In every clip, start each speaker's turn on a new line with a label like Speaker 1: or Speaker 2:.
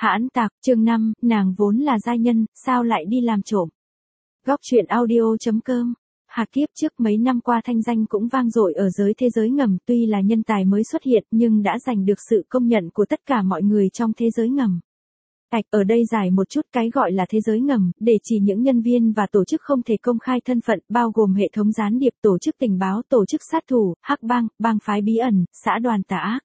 Speaker 1: Hãn tạc, chương 5, nàng vốn là giai nhân, sao lại đi làm trộm. Góc truyện audio.com. Hạt kiếp trước mấy năm qua thanh danh cũng vang dội ở giới thế giới ngầm, tuy là nhân tài mới xuất hiện nhưng đã giành được sự công nhận của tất cả mọi người trong thế giới ngầm. Ở đây giải một chút cái gọi là thế giới ngầm, để chỉ những nhân viên và tổ chức không thể công khai thân phận, bao gồm hệ thống gián điệp, tổ chức tình báo, tổ chức sát thủ, hắc bang, bang phái bí ẩn, xã đoàn tà ác.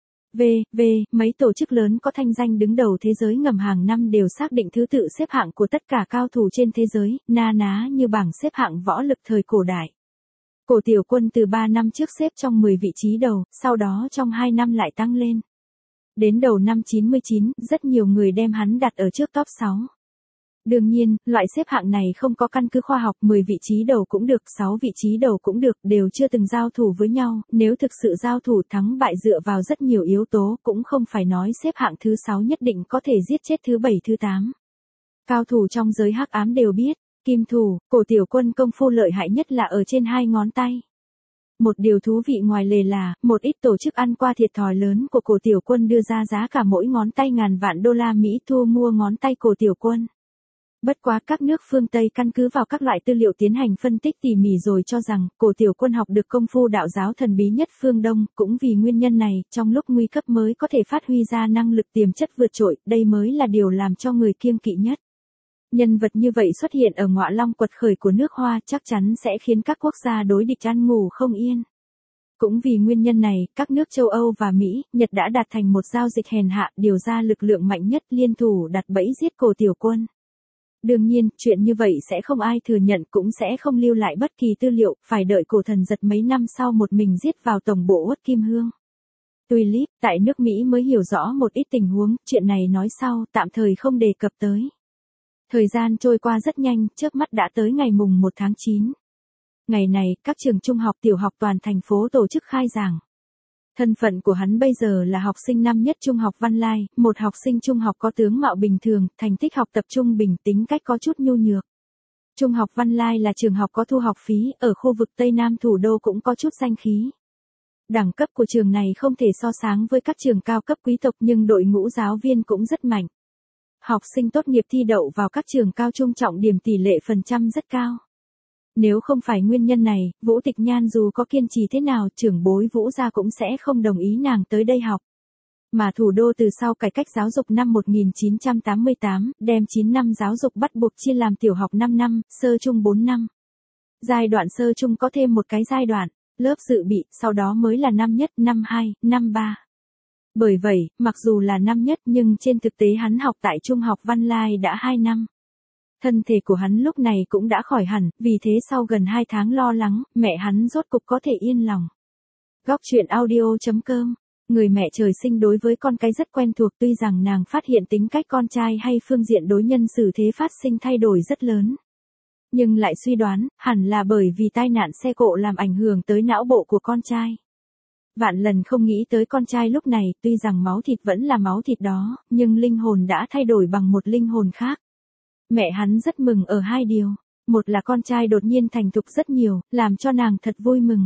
Speaker 1: Mấy tổ chức lớn có thanh danh đứng đầu thế giới ngầm hàng năm đều xác định thứ tự xếp hạng của tất cả cao thủ trên thế giới, na ná như bảng xếp hạng võ lực thời cổ đại. Cổ Tiểu Quân từ 3 năm trước xếp trong 10 vị trí đầu, sau đó trong 2 năm lại tăng lên. Đến đầu năm 99, rất nhiều người đem hắn đặt ở trước top 6. Đương nhiên, loại xếp hạng này không có căn cứ khoa học, 10 vị trí đầu cũng được, 6 vị trí đầu cũng được, đều chưa từng giao thủ với nhau, nếu thực sự giao thủ thắng bại dựa vào rất nhiều yếu tố, cũng không phải nói xếp hạng thứ 6 nhất định có thể giết chết thứ 7 thứ 8. Cao thủ trong giới hắc ám đều biết, kim thủ, Cổ Tiểu Quân công phu lợi hại nhất là ở trên 2 ngón tay. Một điều thú vị ngoài lề là, một ít tổ chức ăn qua thiệt thòi lớn của Cổ Tiểu Quân đưa ra giá cả mỗi ngón tay ngàn vạn đô la Mỹ thu mua ngón tay Cổ Tiểu Quân. Bất quá các nước phương Tây căn cứ vào các loại tư liệu tiến hành phân tích tỉ mỉ rồi cho rằng, Cổ Tiểu Quân học được công phu đạo giáo thần bí nhất phương Đông, cũng vì nguyên nhân này, trong lúc nguy cấp mới có thể phát huy ra năng lực tiềm chất vượt trội, đây mới là điều làm cho người kiêng kỵ nhất. Nhân vật như vậy xuất hiện ở ngọa long quật khởi của nước Hoa chắc chắn sẽ khiến các quốc gia đối địch ăn ngủ không yên. Cũng vì nguyên nhân này, các nước châu Âu và Mỹ, Nhật đã đạt thành một giao dịch hèn hạ, điều ra lực lượng mạnh nhất liên thủ đặt bẫy giết Cổ Tiểu Quân. Đương nhiên, chuyện như vậy sẽ không ai thừa nhận, cũng sẽ không lưu lại bất kỳ tư liệu, phải đợi Cổ Thần Giật mấy năm sau một mình giết vào tổng bộ Uất Kim Hương. Tulip, tại nước Mỹ mới hiểu rõ một ít tình huống, chuyện này nói sau, tạm thời không đề cập tới. Thời gian trôi qua rất nhanh, chớp mắt đã tới ngày mùng 1 tháng 9. Ngày này, các trường trung học tiểu học toàn thành phố tổ chức khai giảng. Thân phận của hắn bây giờ là học sinh năm nhất Trung học Văn Lai, một học sinh trung học có tướng mạo bình thường, thành tích học tập trung bình, tính cách có chút nhu nhược. Trung học Văn Lai là trường học có thu học phí, ở khu vực Tây Nam thủ đô cũng có chút danh khí. Đẳng cấp của trường này không thể so sánh với các trường cao cấp quý tộc nhưng đội ngũ giáo viên cũng rất mạnh. Học sinh tốt nghiệp thi đậu vào các trường cao trung trọng điểm tỷ lệ phần trăm rất cao. Nếu không phải nguyên nhân này, Vũ Tịch Nhan dù có kiên trì thế nào, trưởng bối Vũ gia cũng sẽ không đồng ý nàng tới đây học. Mà thủ đô từ sau cải cách giáo dục năm 1988, đem 9 năm giáo dục bắt buộc chia làm tiểu học 5 năm, sơ trung 4 năm. Giai đoạn sơ trung có thêm một cái giai đoạn, lớp dự bị, sau đó mới là năm nhất, năm 2, năm 3. Bởi vậy, mặc dù là năm nhất nhưng trên thực tế hắn học tại Trung học Văn Lai đã 2 năm. Thân thể của hắn lúc này cũng đã khỏi hẳn, vì thế sau gần 2 tháng lo lắng, mẹ hắn rốt cục có thể yên lòng. Góc truyện audio.com. Người mẹ trời sinh đối với con cái rất quen thuộc, tuy rằng nàng phát hiện tính cách con trai hay phương diện đối nhân xử thế phát sinh thay đổi rất lớn. Nhưng lại suy đoán, hẳn là bởi vì tai nạn xe cộ làm ảnh hưởng tới não bộ của con trai. Vạn lần không nghĩ tới con trai lúc này, tuy rằng máu thịt vẫn là máu thịt đó, nhưng linh hồn đã thay đổi bằng một linh hồn khác. Mẹ hắn rất mừng ở 2 điều. Một là con trai đột nhiên thành thục rất nhiều, làm cho nàng thật vui mừng.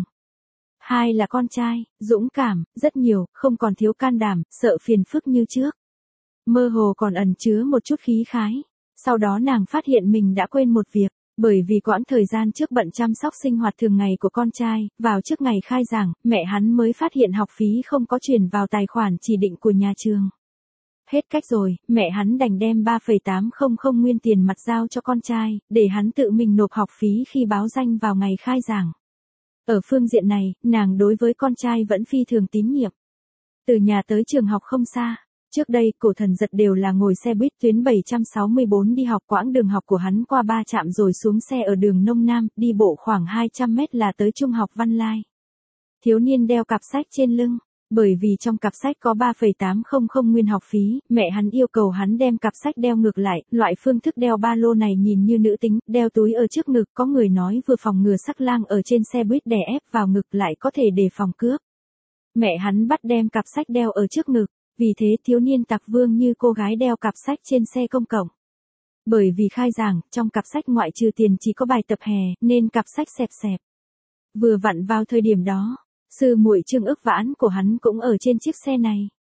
Speaker 1: 2 là con trai, dũng cảm, rất nhiều, không còn thiếu can đảm, sợ phiền phức như trước. Mơ hồ còn ẩn chứa một chút khí khái. Sau đó nàng phát hiện mình đã quên một việc. Bởi vì quãng thời gian trước bận chăm sóc sinh hoạt thường ngày của con trai, vào trước ngày khai giảng, mẹ hắn mới phát hiện học phí không có chuyển vào tài khoản chỉ định của nhà trường. Hết cách rồi, mẹ hắn đành đem 3,800 nguyên tiền mặt giao cho con trai, để hắn tự mình nộp học phí khi báo danh vào ngày khai giảng. Ở phương diện này, nàng đối với con trai vẫn phi thường tín nhiệm. Từ nhà tới trường học không xa. Trước đây, Cổ Thần Giật đều là ngồi xe buýt tuyến 764 đi học, quãng đường học của hắn qua 3 trạm rồi xuống xe ở đường Nông Nam, đi bộ khoảng 200 mét là tới Trung học Văn Lai. Thiếu niên đeo cặp sách trên lưng. Bởi vì trong cặp sách có 3,800 nguyên học phí, mẹ hắn yêu cầu hắn đem cặp sách đeo ngược lại, loại phương thức đeo ba lô này nhìn như nữ tính, đeo túi ở trước ngực, có người nói vừa phòng ngừa sắc lang ở trên xe buýt đè ép vào ngực lại có thể đề phòng cướp. Mẹ hắn bắt đem cặp sách đeo ở trước ngực, vì thế thiếu niên tặc vương như cô gái đeo cặp sách trên xe công cộng. Bởi vì khai giảng, trong cặp sách ngoại trừ tiền chỉ có bài tập hè, nên cặp sách xẹp xẹp. Vừa vặn vào thời điểm đó, sư muội Trương Ức Vãn của hắn cũng ở trên chiếc xe này.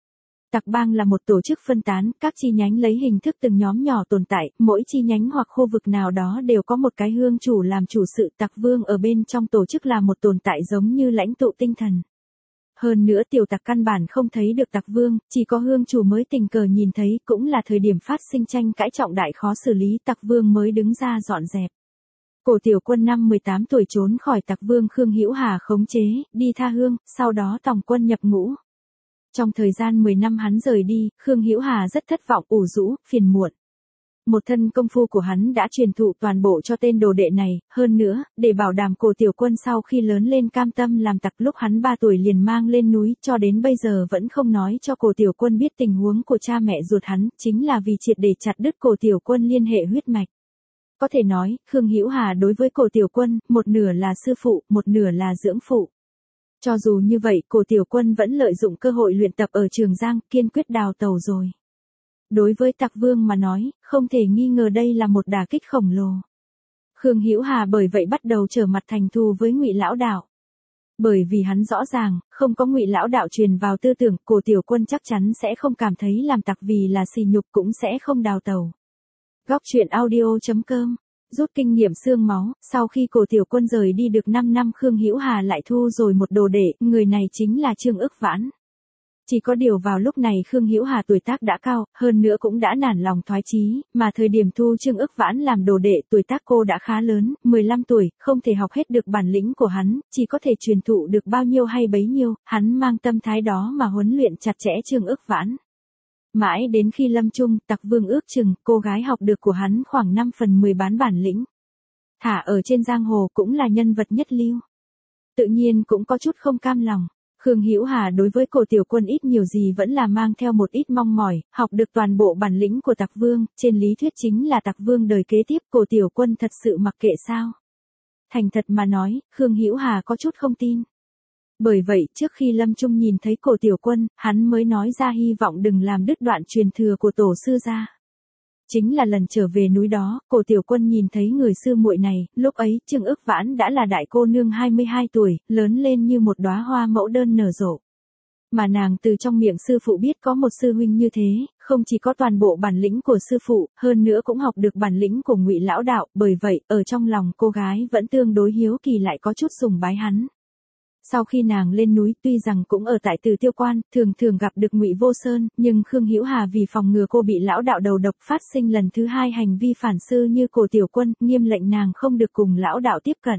Speaker 1: Tặc bang là một tổ chức phân tán, các chi nhánh lấy hình thức từng nhóm nhỏ tồn tại, mỗi chi nhánh hoặc khu vực nào đó đều có một cái hương chủ làm chủ sự. Tặc vương ở bên trong tổ chức là một tồn tại giống như lãnh tụ tinh thần. Hơn nữa tiểu tặc căn bản không thấy được tặc vương, chỉ có hương chủ mới tình cờ nhìn thấy, cũng là thời điểm phát sinh tranh cãi trọng đại khó xử lý, tặc vương mới đứng ra dọn dẹp. Cổ Tiểu Quân năm 18 tuổi trốn khỏi tặc vương Khương Hữu Hà khống chế, đi tha hương, sau đó tòng quân nhập ngũ. Trong thời gian 10 năm hắn rời đi, Khương Hữu Hà rất thất vọng, ủ rũ, phiền muộn. Một thân công phu của hắn đã truyền thụ toàn bộ cho tên đồ đệ này, hơn nữa, để bảo đảm Cổ Tiểu Quân sau khi lớn lên cam tâm làm tặc, lúc hắn 3 tuổi liền mang lên núi, cho đến bây giờ vẫn không nói cho Cổ Tiểu Quân biết tình huống của cha mẹ ruột hắn, chính là vì triệt để chặt đứt Cổ Tiểu Quân liên hệ huyết mạch. Có thể nói, Khương Hữu Hà đối với Cổ Tiểu Quân, một nửa là sư phụ, một nửa là dưỡng phụ. Cho dù như vậy, Cổ Tiểu Quân vẫn lợi dụng cơ hội luyện tập ở Trường Giang, kiên quyết đào tẩu rồi. Đối với tặc vương mà nói, không thể nghi ngờ đây là một đả kích khổng lồ. Khương Hữu Hà bởi vậy bắt đầu trở mặt thành thù với Ngụy lão đạo. Bởi vì hắn rõ ràng, không có Ngụy lão đạo truyền vào tư tưởng, Cổ Tiểu Quân chắc chắn sẽ không cảm thấy làm tặc vì là sỉ nhục, cũng sẽ không đào tẩu. Góc truyện audio.com. Rút kinh nghiệm xương máu, sau khi Cổ Tiểu Quân rời đi được 5 năm, Khương Hữu Hà lại thu rồi một đồ đệ, người này chính là Trương Ức Vãn. Chỉ có điều vào lúc này Khương Hữu Hà tuổi tác đã cao, hơn nữa cũng đã nản lòng thoái chí, mà thời điểm thu Trương Ức Vãn làm đồ đệ, tuổi tác cô đã khá lớn, 15 tuổi, không thể học hết được bản lĩnh của hắn, chỉ có thể truyền thụ được bao nhiêu hay bấy nhiêu, hắn mang tâm thái đó mà huấn luyện chặt chẽ Trương Ức Vãn. Mãi đến khi lâm chung, tặc vương ước chừng, cô gái học được của hắn khoảng 5/10 bán bản lĩnh. Thả ở trên giang hồ cũng là nhân vật nhất lưu. Tự nhiên cũng có chút không cam lòng. Khương Hữu Hà đối với Cổ Tiểu Quân ít nhiều gì vẫn là mang theo một ít mong mỏi, học được toàn bộ bản lĩnh của tặc vương, trên lý thuyết chính là tặc vương đời kế tiếp, Cổ Tiểu Quân thật sự mặc kệ sao? Thành thật mà nói, Khương Hữu Hà có chút không tin. Bởi vậy, trước khi Lâm Trung nhìn thấy Cổ Tiểu Quân, hắn mới nói ra hy vọng đừng làm đứt đoạn truyền thừa của tổ sư gia. Chính là lần trở về núi đó, Cổ Tiểu Quân nhìn thấy người sư muội này, lúc ấy, Trương Ức Vãn đã là đại cô nương 22 tuổi, lớn lên như một đóa hoa mẫu đơn nở rộ. Mà nàng từ trong miệng sư phụ biết có một sư huynh như thế, không chỉ có toàn bộ bản lĩnh của sư phụ, hơn nữa cũng học được bản lĩnh của Ngụy lão đạo, bởi vậy, ở trong lòng cô gái vẫn tương đối hiếu kỳ lại có chút sùng bái hắn. Sau khi nàng lên núi, tuy rằng cũng ở tại Từ Tiêu Quan, thường thường gặp được Ngụy Vô Sơn, nhưng Khương Hữu Hà vì phòng ngừa cô bị lão đạo đầu độc phát sinh lần thứ 2 hành vi phản sư như Cổ Tiểu Quân, nghiêm lệnh nàng không được cùng lão đạo tiếp cận.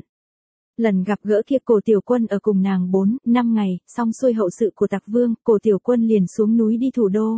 Speaker 1: Lần gặp gỡ kia Cổ Tiểu Quân ở cùng nàng 4-5 ngày, xong xuôi hậu sự của tặc vương, Cổ Tiểu Quân liền xuống núi đi thủ đô,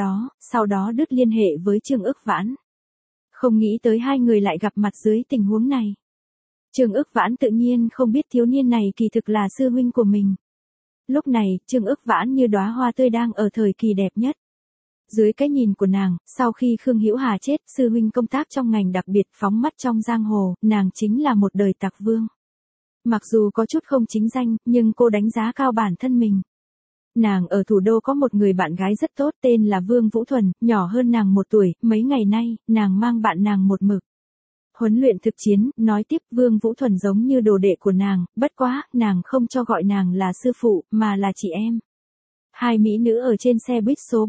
Speaker 1: sau đó đứt liên hệ với Trương Ức Vãn. Không nghĩ tới hai người lại gặp mặt dưới tình huống này. Trương Ức Vãn tự nhiên không biết thiếu niên này kỳ thực là sư huynh của mình. Lúc này, Trương Ức Vãn như đóa hoa tươi đang ở thời kỳ đẹp nhất. Dưới cái nhìn của nàng, sau khi Khương Hữu Hà chết, sư huynh công tác trong ngành đặc biệt phóng mắt trong giang hồ, nàng chính là một đời tặc vương. Mặc dù có chút không chính danh, nhưng cô đánh giá cao bản thân mình. Nàng ở thủ đô có một người bạn gái rất tốt tên là Vương Vũ Thuần, nhỏ hơn nàng 1 tuổi, mấy ngày nay, nàng mang bạn nàng một mực huấn luyện thực chiến, nói tiếp Vương Vũ Thuần giống như đồ đệ của nàng, bất quá, nàng không cho gọi nàng là sư phụ, mà là chị em. Hai mỹ nữ ở trên xe buýt số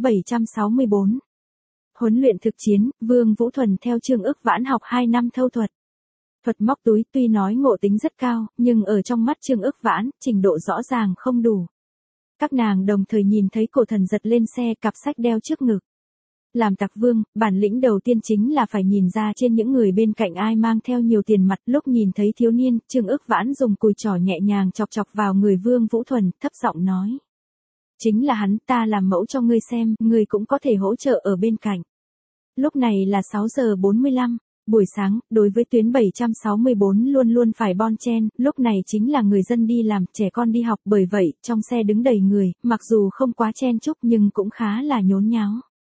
Speaker 1: 764. Huấn luyện thực chiến, Vương Vũ Thuần theo Trương Ức Vãn học 2 năm thâu thuật. Thuật móc túi tuy nói ngộ tính rất cao, nhưng ở trong mắt Trương Ức Vãn, trình độ rõ ràng không đủ. Các nàng đồng thời nhìn thấy Cổ Thần giật lên xe, cặp sách đeo trước ngực. Làm tặc vương, bản lĩnh đầu tiên chính là phải nhìn ra trên những người bên cạnh ai mang theo nhiều tiền mặt. Lúc nhìn thấy thiếu niên, Trương Ức Vãn dùng cùi trỏ nhẹ nhàng chọc chọc vào người Vương Vũ Thuần, thấp giọng nói. Chính là hắn, ta làm mẫu cho ngươi xem, ngươi cũng có thể hỗ trợ ở bên cạnh. Lúc này là 6 giờ 45, buổi sáng, đối với tuyến 764 luôn luôn phải bon chen, lúc này chính là người dân đi làm, trẻ con đi học, bởi vậy, trong xe đứng đầy người, mặc dù không quá chen chúc nhưng cũng khá là nhốn nháo.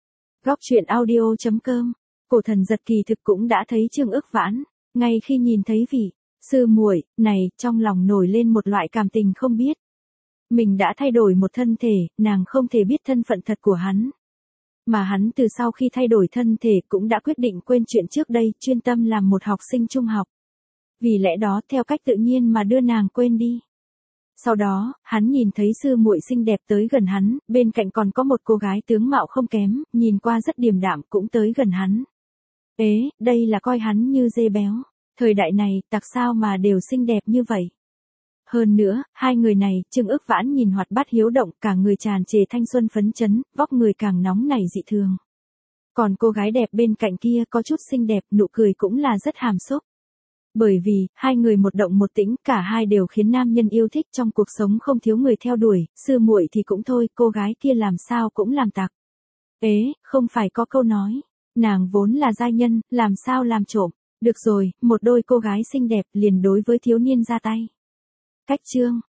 Speaker 1: Góc truyện audio.com. Cổ Thần giật kỳ thực cũng đã thấy Trương Ức Vãn, ngay khi nhìn thấy vị sư muội này, trong lòng nổi lên một loại cảm tình không biết. Mình đã thay đổi một thân thể, nàng không thể biết thân phận thật của hắn. Mà hắn từ sau khi thay đổi thân thể cũng đã quyết định quên chuyện trước đây, chuyên tâm làm một học sinh trung học. Vì lẽ đó theo cách tự nhiên mà đưa nàng quên đi. Sau đó, hắn nhìn thấy sư muội xinh đẹp tới gần hắn, bên cạnh còn có một cô gái tướng mạo không kém, nhìn qua rất điềm đạm cũng tới gần hắn. Ế, đây là coi hắn như dê béo. Thời đại này, tặc sao mà đều xinh đẹp như vậy. Hơn nữa, hai người này, Trương Ước Vãn nhìn hoạt bát hiếu động, cả người tràn trề thanh xuân phấn chấn, vóc người càng nóng nảy dị thường. Còn cô gái đẹp bên cạnh kia có chút xinh đẹp, nụ cười cũng là rất hàm xúc. Bởi vì, hai người một động một tĩnh, cả hai đều khiến nam nhân yêu thích, trong cuộc sống không thiếu người theo đuổi, sư muội thì cũng thôi, cô gái kia làm sao cũng làm tặc. Ế, không phải có câu nói, nàng vốn là giai nhân, làm sao làm trộm. Được rồi, một đôi cô gái xinh đẹp liền đối với thiếu niên ra tay. Cách chương